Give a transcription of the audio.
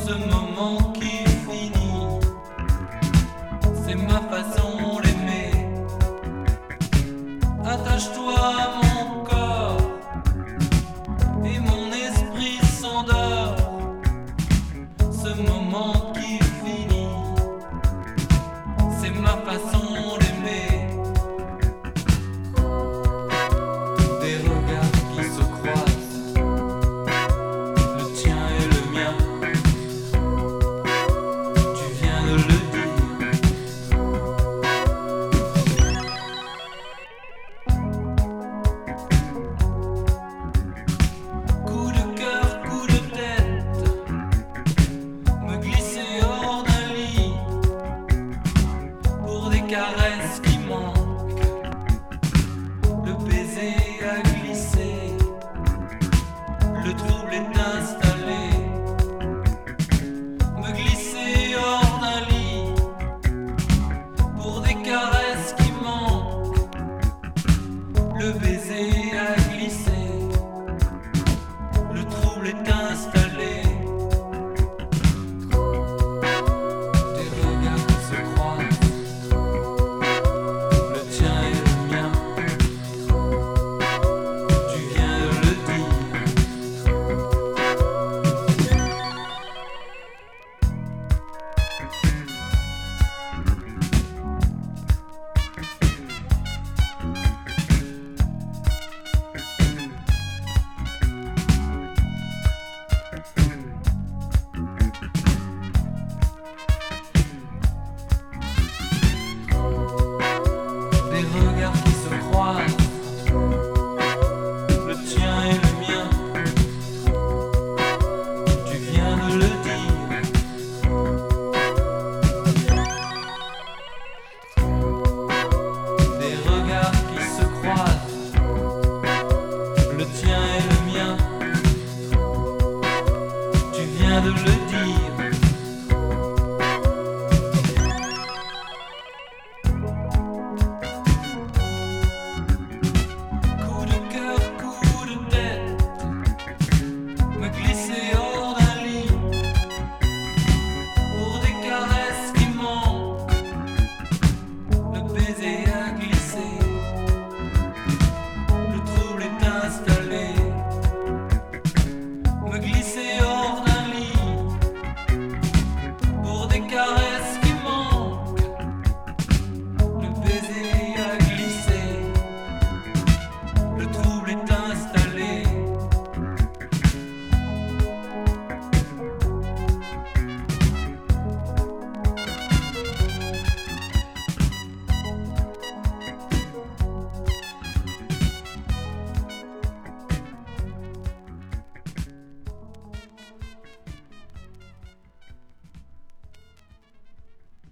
Ce moment qui finit, c'est ma façon d'aimer. Attache-toi à mon corps et mon esprit s'endort. Ce moment qui finit, c'est ma façon d'aimer. Des regards qui se croisent, le tien et le mien. Tu viens de le dire. Coup de cœur, coup de tête, me glisser hors d'un lit pour des caresses qui manquent. Le baiser a glissé, le trouble est installé. Me glisser hors d'un lit pour des caresses qui manquent. Le baiser a glissé, le trouble est installé. Des regards qui se croisent, le tien et le mien. Tu viens de le dire. Des regards qui se croisent, le tien et le mien. Tu viens de le dire. Des regards qui se croisent, le tien et le mien. Tu viens de le dire.